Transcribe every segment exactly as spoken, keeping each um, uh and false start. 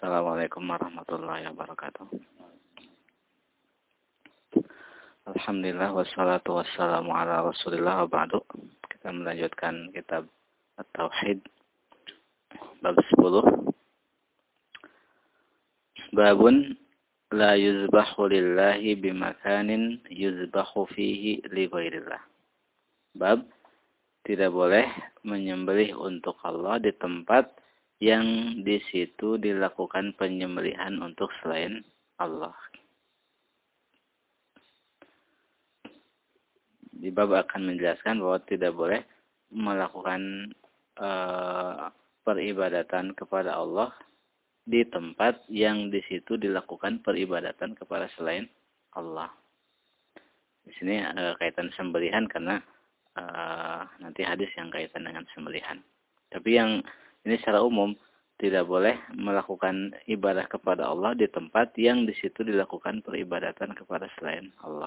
Assalamualaikum warahmatullahi wabarakatuh. Alhamdulillah wassalatu wassalamu ala Rasulillah wa ba'du. Kita melanjutkan kitab At-Tauhid bab sepuluh. Babun la yuzbahu lillahi bimakanin yuzbahu fihi li ghairillah. Bab tidak boleh menyembelih untuk Allah di tempat yang di situ dilakukan penyembelihan untuk selain Allah. Di bab akan menjelaskan bahwa tidak boleh melakukan e, peribadatan kepada Allah di tempat yang di situ dilakukan peribadatan kepada selain Allah. Di sini e, kaitan sembelihan karena e, nanti hadis yang kaitan dengan sembelihan. Tapi yang ini secara umum tidak boleh melakukan ibadah kepada Allah di tempat yang di situ dilakukan peribadatan kepada selain Allah.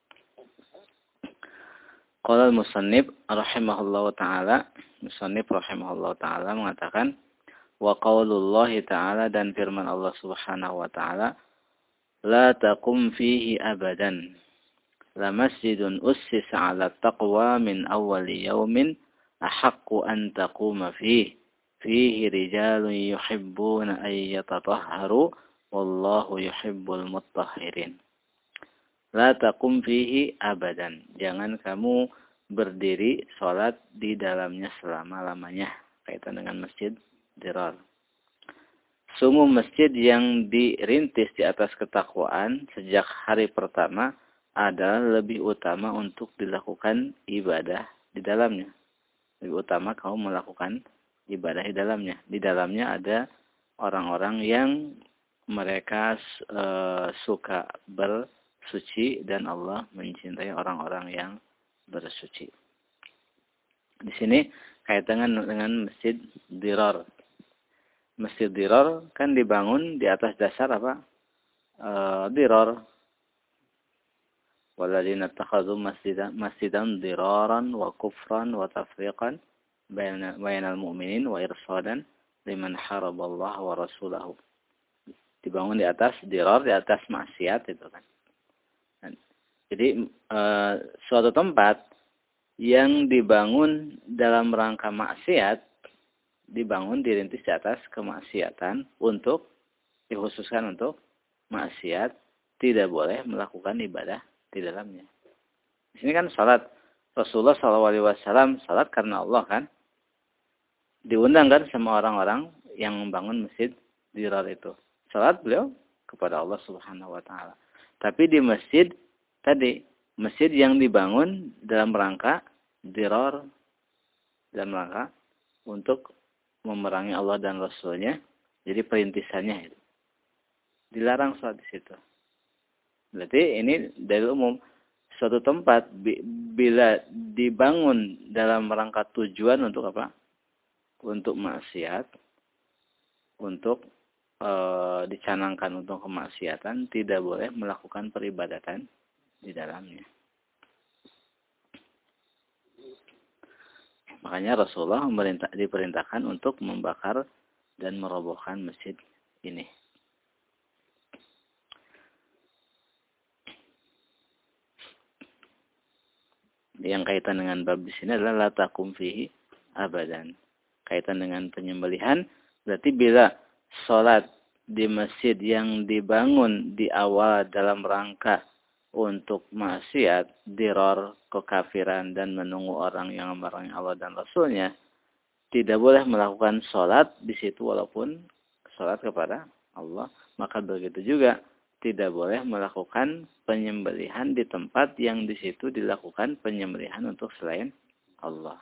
Qala al-musannif rahimahullahu taala, musannif rahimahullahu taala mengatakan wa qaulullahi taala, dan firman Allah Subhanahu wa taala, la taqum fihi abadan. La masjidun ussisa 'ala taqwa min awwali yaumin ahaqqu an taquma fihi. Fihi rijalun yuhibbuna an yatatahharu wallahu yuhibbul mutahhirin. La taqum fihi abadan. Jangan kamu berdiri salat di dalamnya selama-lamanya. Kaitan dengan masjid dirar. Sungguh masjid yang dirintis di atas ketakwaan sejak hari pertama adalah lebih utama untuk dilakukan ibadah di dalamnya. Lebih utama kamu melakukan ibadah di dalamnya. Di dalamnya ada orang-orang yang mereka e, suka bersuci dan Allah mencintai orang-orang yang bersuci. Di sini kaitan dengan masjid dirar. Masjid dirar kan dibangun di atas dasar apa? E, dirar. Walladzina ittakhadhu masjidan masjidan diraran wa kufran wa tafriqan bainal mu'minin wa irsadan liman haraballahu wa rasulahu. Dibangun di atas dirar, di atas maksiat itu kan. Jadi e, suatu tempat yang dibangun dalam rangka maksiat, dibangun dirintis di atas kemaksiatan untuk dikhususkan untuk maksiat, tidak boleh melakukan ibadah di dalamnya. Di sini kan salat Rasulullah shallallahu alaihi wasallam salat karena Allah kan. Diundang kan sama orang-orang yang membangun masjid dirar itu. Salat beliau kepada Allah Subhanahu wa taala. Tapi di masjid tadi, masjid yang dibangun dalam rangka dirar, dalam rangka untuk memerangi Allah dan Rasulnya. Jadi perintisannya itu. Dilarang salat di situ. Berarti ini dari umum. Suatu tempat bila dibangun dalam rangka tujuan untuk apa? Untuk maksiat, untuk e, dicanangkan untuk kemaksiatan, tidak boleh melakukan peribadatan di dalamnya. Makanya Rasulullah memerintah, diperintahkan untuk membakar dan merobohkan masjid ini. Yang kaitan dengan bab di sini adalah la taqum fihi abadan. Kaitan dengan penyembelihan, berarti bila sholat di masjid yang dibangun di awal dalam rangka untuk maksiat, dirar, kekafiran, dan menunggu orang yang memerangi Allah dan Rasulnya, tidak boleh melakukan sholat di situ walaupun sholat kepada Allah. Maka begitu juga tidak boleh melakukan penyembelihan di tempat yang di situ dilakukan penyembelihan untuk selain Allah.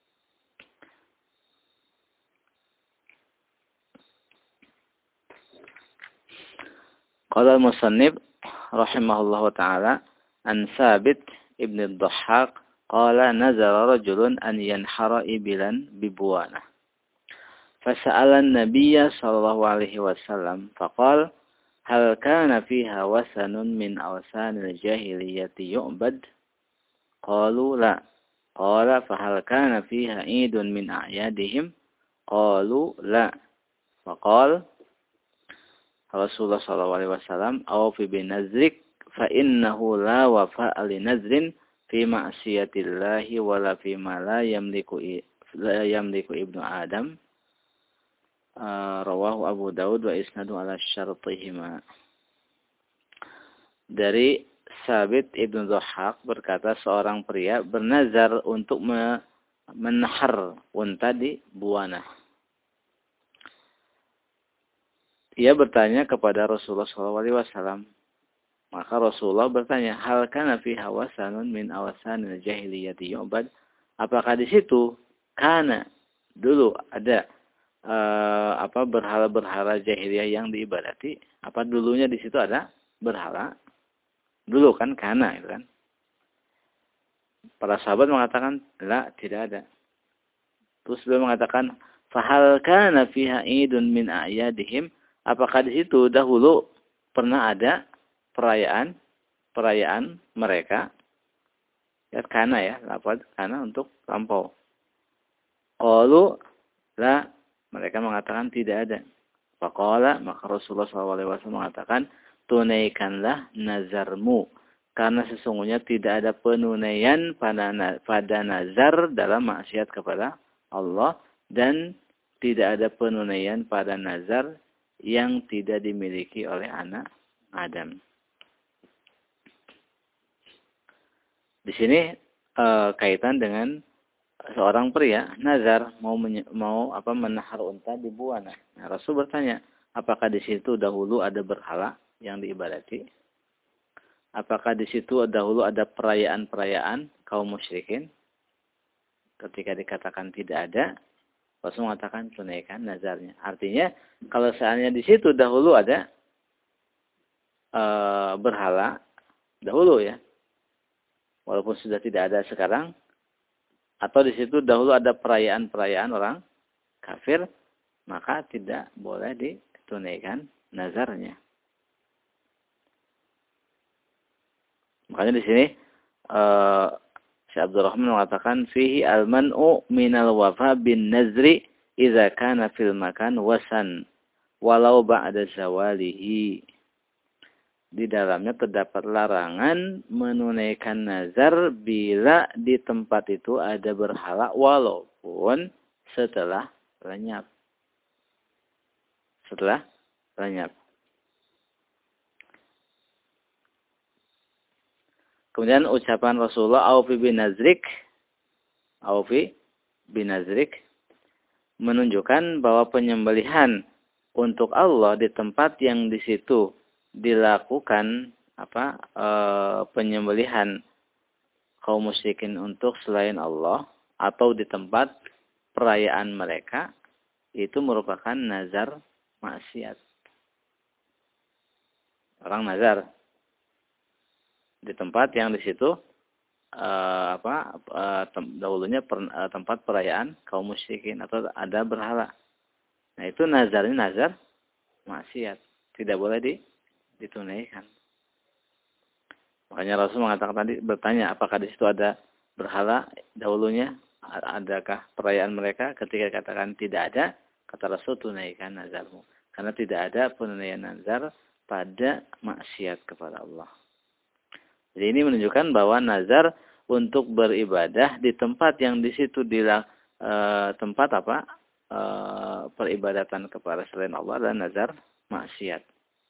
Qala al-musannif rahimahullahu ta'ala an Thabit ibn al-Dhahhak qala nazara rajulun an yanhara ibilan bibuwana. Fasa'ala an-nabiyya sallallahu alaihi wasallam faqala hal kana fiha wasanun min awsanil jahiliyyati yu'bad? Qalu la. Qala fahal kana fiha idun min a'yadihim? Qalu la. Faqala Rasulullah sallallahu alaihi wasallam, "Awfi bin nazrik fa innahu la wafa'a li nazrin fi ma'siyatillahi wa la fi ma la yamliku la yamliku ibnu Adam." Uh, rawahu Abu Daud wa isnadu ala syartihima. Dari Sabit Ibnu Dhahhak berkata, seorang pria bernazar untuk me menahar unta di Buana. Ia bertanya kepada Rasulullah shallallahu alaihi wasallam. Maka Rasulullah bertanya, hal kana fi hawasanun min awasanil jahiliyati yu'bad? Apakah di situ kana dulu ada Uh, apa berhala-berhala jahiliyah yang diibadati? Apa dulunya di situ ada berhala? Dulu kan kana itu kan. Para sahabat mengatakan, la, tidak ada. Terus beliau mengatakan, fahal kana fiha idun min a'yadihim? Apakah di situ dahulu pernah ada perayaan perayaan mereka? Ya kana ya, lafaz kana untuk lampau. Qalu la, mereka mengatakan tidak ada. Faqala, maka Rasulullah shallallahu alaihi wasallam mengatakan, tunaikanlah nazarmu. Karena sesungguhnya tidak ada penunaian pada, pada nazar dalam maksiat kepada Allah. Dan tidak ada penunaian pada nazar yang tidak dimiliki oleh anak Adam. Di sini e, kaitan dengan seorang pria nazar mau menye, mau apa menahar unta di Buana. Nah, Rasul bertanya, apakah di situ dahulu ada berhala yang diibadati? Apakah di situ dahulu ada perayaan-perayaan kaum musyrikin? Ketika dikatakan tidak ada, Rasul mengatakan tunaikan nazarnya. Artinya, kalau seandainya di situ dahulu ada e, berhala, dahulu ya, walaupun sudah tidak ada sekarang, atau di situ dahulu ada perayaan-perayaan orang kafir, maka tidak boleh ditunaikan nazarnya. Makanya di sini uh, Syekh Abdul Rahman mengatakan fihi al-man'u minal wafa bin nazri idza kana fil makan wasan walau ba'da zawalihi. Di dalamnya terdapat larangan menunaikan nazar bila di tempat itu ada berhala walaupun setelah lenyap. Setelah lenyap. Kemudian ucapan Rasulullah, Aufi bin Nazrik, Aufi bin Nazrik, menunjukkan bahwa penyembelihan untuk Allah di tempat yang di situ dilakukan apa e, penyembelihan kaum musyrikin untuk selain Allah atau di tempat perayaan mereka itu merupakan nazar maksiat. Orang nazar di tempat yang di situ e, apa e, tem, dahulunya per, e, tempat perayaan kaum musyrikin atau ada berhala. Nah, itu nazarnya nazar maksiat, tidak boleh di ditunaikan. Makanya Rasul mengatakan tadi, bertanya apakah di situ ada berhala dahulunya, adakah perayaan mereka? Ketika dikatakan tidak ada, kata Rasul, tunaikan nazarmu. Karena tidak ada penunaian nazar pada maksiat kepada Allah. Jadi ini menunjukkan bahwa nazar untuk beribadah di tempat yang di situ di e, tempat apa e, peribadatan kepada selain Allah dan nazar maksiat.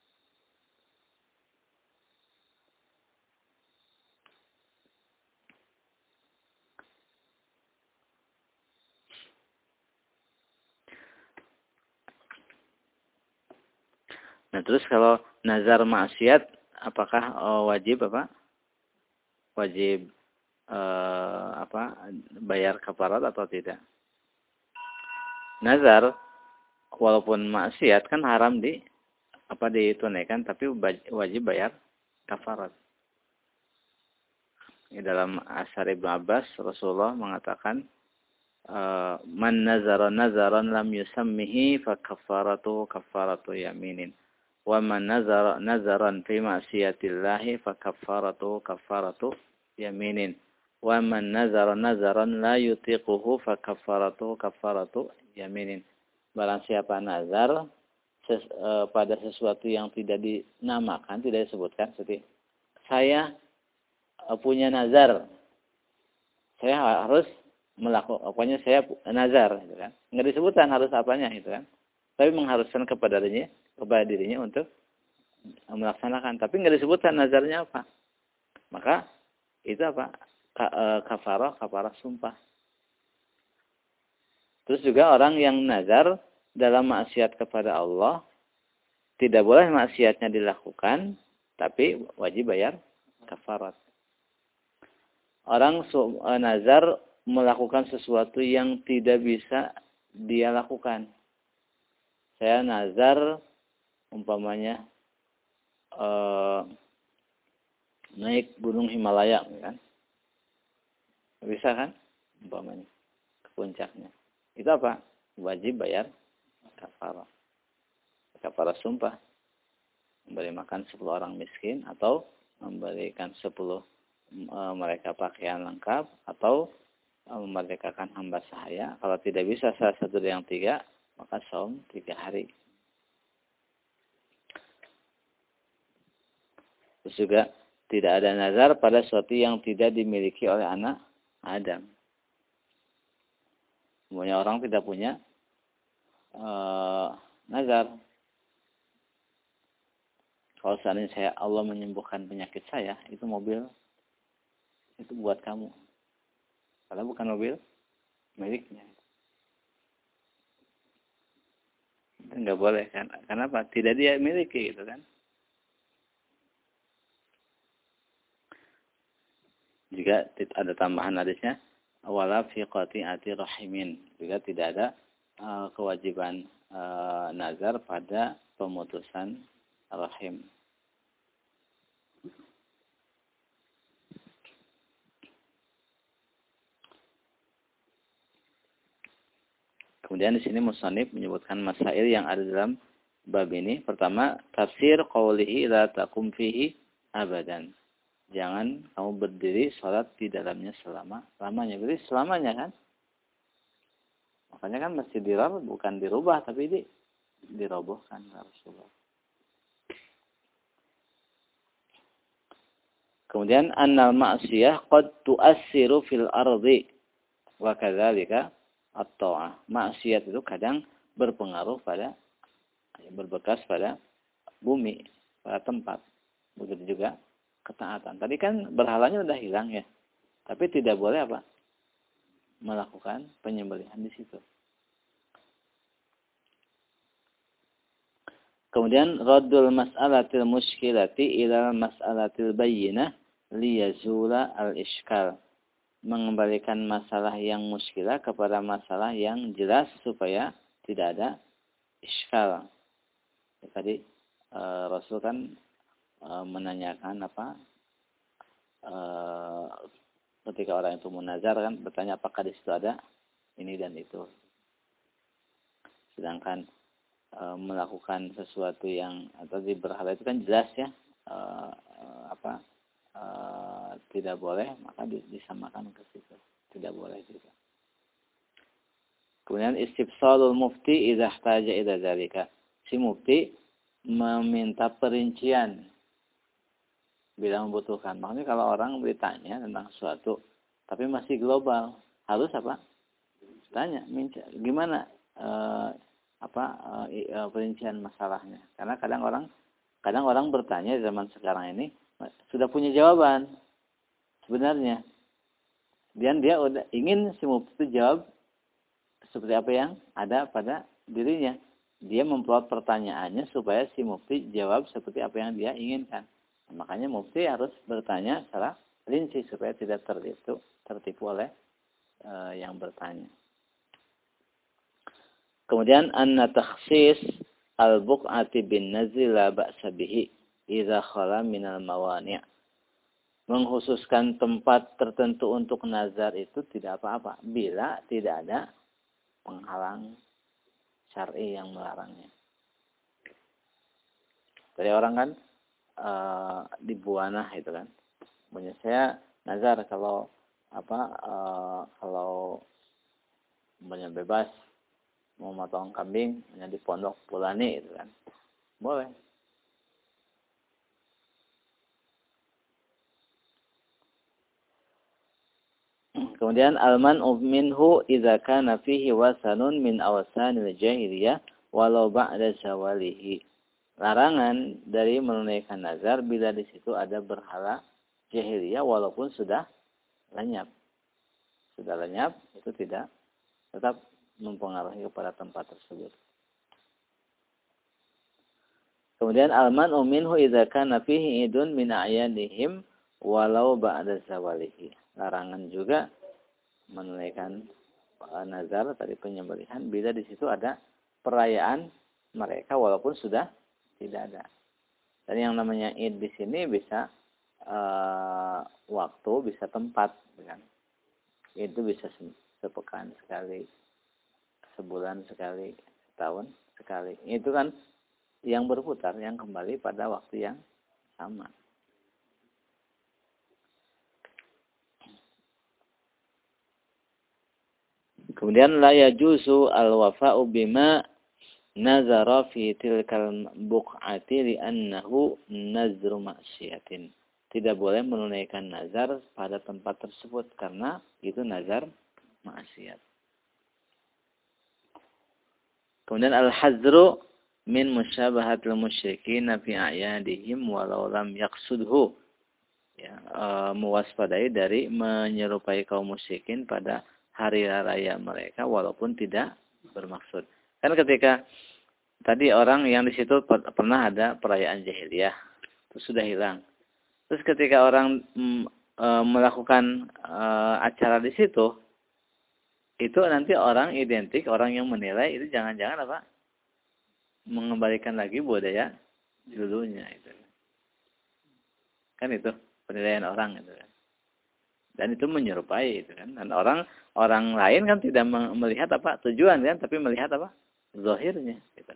Nah, terus kalau nazar maksiat, apakah oh, wajib apa? Wajib eh, apa? Bayar kafarat atau tidak? Nazar walaupun maksiat kan haram di apa ditunaikan, tapi wajib bayar kafarat. Di dalam Asar Ibnu Abbas, Rasulullah mengatakan, man nazara nazaran lam yusammihi fa kafaratu kafaratu yaminin. Wa man nazara nazaran fi ma'siyatillahi fa kafaratu kafaratu yaminin. Wa man nazara nazaran la yutiquhu fa kafaratu kafaratu yaminin. Barang siapa nazar ses, e, pada sesuatu yang tidak dinamakan, tidak disebutkan, seperti saya e, punya nazar, saya harus melakukan, pokoknya saya nazar, gitu kan. Nggak disebutkan harus apanya, gitu kan. Tapi mengharuskan kepada dirinya, kepada dirinya untuk melaksanakan. Tapi nggak disebutkan nazarnya apa. Maka itu apa? Ka, e, kafarah, kafarah sumpah. Terus juga orang yang nazar dalam maksiat kepada Allah, tidak boleh maksiatnya dilakukan, tapi wajib bayar kafarat. Orang e, nazar melakukan sesuatu yang tidak bisa dia lakukan. Saya nazar umpamanya eh, naik gunung Himalaya, kan? Bisa kan? Umpamanya ke puncaknya. Itu apa? Wajib bayar kafarah. Kafarah sumpah. Memberi makan sepuluh orang miskin, atau memberikan sepuluh e, mereka pakaian lengkap, atau e, memerdekakan hamba sahaya. Kalau tidak bisa salah satu dari yang tiga, maka saum tiga hari. Terus juga tidak ada nazar pada sesuatu yang tidak dimiliki oleh anak Adam. Semuanya orang tidak punya uh, nazar. Kalau seandainya saya Allah menyembuhkan penyakit saya, itu mobil itu buat kamu. Karena bukan mobil miliknya. Enggak boleh kan? Kenapa? Tidak dia miliki, gitu kan? Juga ada tambahan hadisnya, wala fi qati'ati rahimin. Juga tidak ada uh, kewajiban uh, nazar pada pemutusan rahim. Kemudian di sini musannif menyebutkan masail yang ada dalam bab ini. Pertama, tafsir qaulihi la taqum fihi abadan. Jangan kamu berdiri salat di dalamnya selama-lamanya. Berarti selamanya kan? Makanya kan masjid Dirar bukan dirubah, tapi di, dirobohkan Rasulullah. Kemudian annal ma'siyah qad tu'assiru fil ardi wa kadzalika at-ta'ah. Maksiat itu kadang berpengaruh pada, berbekas pada bumi, pada tempat. Begitu juga ketaatan. Tadi kan berhalanya sudah hilang ya. Tapi tidak boleh apa? Melakukan penyembelihan di situ. Kemudian raddul mas'alatil muskilati ila mas'alatil bayyinah liyazula al-ishkal. Mengembalikan masalah yang muskilah kepada masalah yang jelas supaya tidak ada iskal. Ya, tadi e, Rasul kan e, menanyakan apa e, ketika orang itu munazar kan bertanya apakah di situ ada ini dan itu. Sedangkan e, melakukan sesuatu yang atau di berhala itu kan jelas ya e, e, apa Uh, tidak boleh, maka disamakan ke situ. Tidak boleh juga. Kemudian istifsalul mufti idza ihtaja ila dzalika. Si mufti meminta perincian bila membutuhkan. Makanya kalau orang bertanya tentang sesuatu tapi masih global, harus apa? Tanya, minta gimana uh, apa uh, perincian masalahnya. Karena kadang orang kadang orang bertanya zaman sekarang ini sudah punya jawaban sebenarnya, dan dia udah ingin si mufti itu jawab seperti apa yang ada pada dirinya. Dia membuat pertanyaannya supaya si mufti jawab seperti apa yang dia inginkan. Nah, makanya mufti harus bertanya secara rinci supaya tidak tertipu tertipu oleh uh, yang bertanya. Kemudian anna takhsis al-buq'ati bin nazli la ba'sa bihi idza khala minal mawani'. Mengkhususkan tempat tertentu untuk nazar itu tidak apa-apa bila tidak ada penghalang syar'i yang melarangnya. Dari orang kan e, di Buana itu kan, punya saya nazar kalau apa e, kalau punya bebas mau motong kambing hanya di pondok Pulani itu kan. Boleh. Kemudian alman minhu idza kana fihi wasanun min awsanil jahiliyah walau ba'da zawalihi. Larangan dari menunaikan nazar bila di situ ada berhala jahiliyah walaupun sudah lenyap. Sudah lenyap itu tidak tetap mempengaruhi kepada tempat tersebut. Kemudian alman minhu idza kana fihi idun min a'yanihim walau ba'da zawalihi. Larangan juga menunaikan nazar tadi penyembelihan bila di situ ada perayaan mereka walaupun sudah tidak ada. Dan yang namanya id di sini bisa uh, waktu, bisa tempat, kan? Itu bisa sepekan sekali, sebulan sekali, setahun sekali. Itu kan yang berputar, yang kembali pada waktu yang sama. Kemudian la yajuzu al-wafa'u bima nazara fi tilkal buq'ati li'annahu nazru maksiatin. Tidak boleh menunaikan nazar pada tempat tersebut karena itu nazar maksiat. Kemudian al-hazru min musyabahatil musyrikin fi a'yadihim walau lam yaqsudhu. Ya, e, mewaspadai dari menyerupai kaum musyrikin pada hari raya mereka walaupun tidak bermaksud. Kan ketika tadi orang yang di situ pernah ada perayaan jahiliyah, itu sudah hilang. Terus ketika orang mm, e, melakukan e, acara di situ, itu nanti orang identik, orang yang menilai itu jangan-jangan apa? Mengembalikan lagi budaya dulunya itu. Kan itu penilaian orang itu kan. Dan itu menyerupai itu kan. Dan orang orang lain kan tidak melihat apa tujuan kan, tapi melihat apa zahirnya gitu.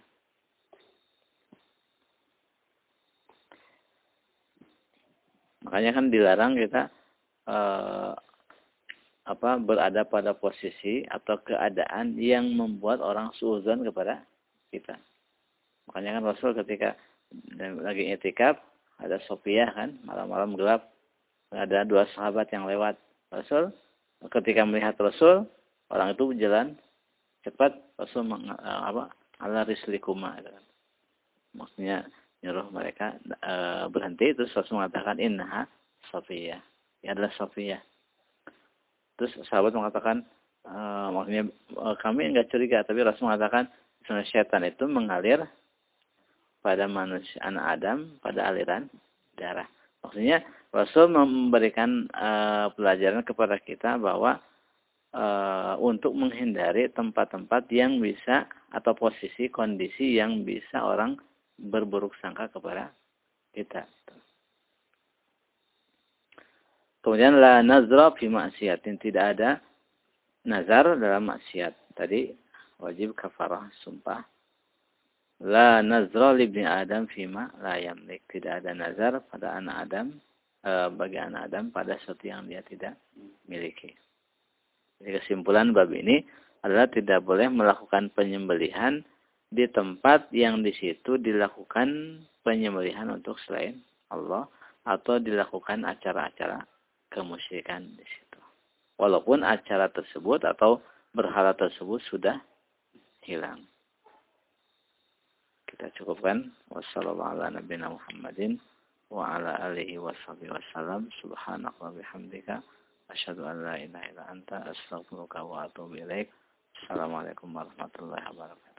Makanya kan dilarang kita eh, apa berada pada posisi atau keadaan yang membuat orang suudzon kepada kita. Makanya kan Rasul ketika lagi i'tikaf ada Sofiah kan, malam-malam gelap, ada dua sahabat yang lewat Rasul. Ketika melihat Rasul, orang itu berjalan cepat, Rasul meng, apa? Ala rislikuma. Maksudnya nyuruh mereka e, berhenti, terus Rasul mengatakan innaha Sofiah. Ini adalah Sofiah. Terus sahabat mengatakan, e, maksudnya e, kami enggak curiga, tapi Rasul mengatakan syaitan itu mengalir pada manusia anak Adam pada aliran darah. Maksudnya Rasul memberikan uh, pelajaran kepada kita bahwa uh, untuk menghindari tempat-tempat yang bisa atau posisi kondisi yang bisa orang berburuk sangka kepada kita. Kemudian la nazra fi maksiatin, tidak ada nazar dalam maksiat. Tadi wajib kafarah sumpah. La nazra li ibni Adam fima la yamlik. Tidak ada nazar pada anak Adam, e, bagi anak Adam pada sesuatu yang dia tidak miliki. Jadi kesimpulan bab ini adalah tidak boleh melakukan penyembelihan di tempat yang di situ dilakukan penyembelihan untuk selain Allah atau dilakukan acara-acara kemusyrikan di situ. Walaupun acara tersebut atau berhala tersebut sudah hilang. Kita cukupkan. Wassalamualaikum warahmatullahi wabarakatuh. Wa ala alihi washabihi wasallam. Subhanaka wa bihamdika. Asyhadu an la ilaha illa anta astaghfiruka wa atubu ilaik. Assalamualaikum warahmatullahi wabarakatuh.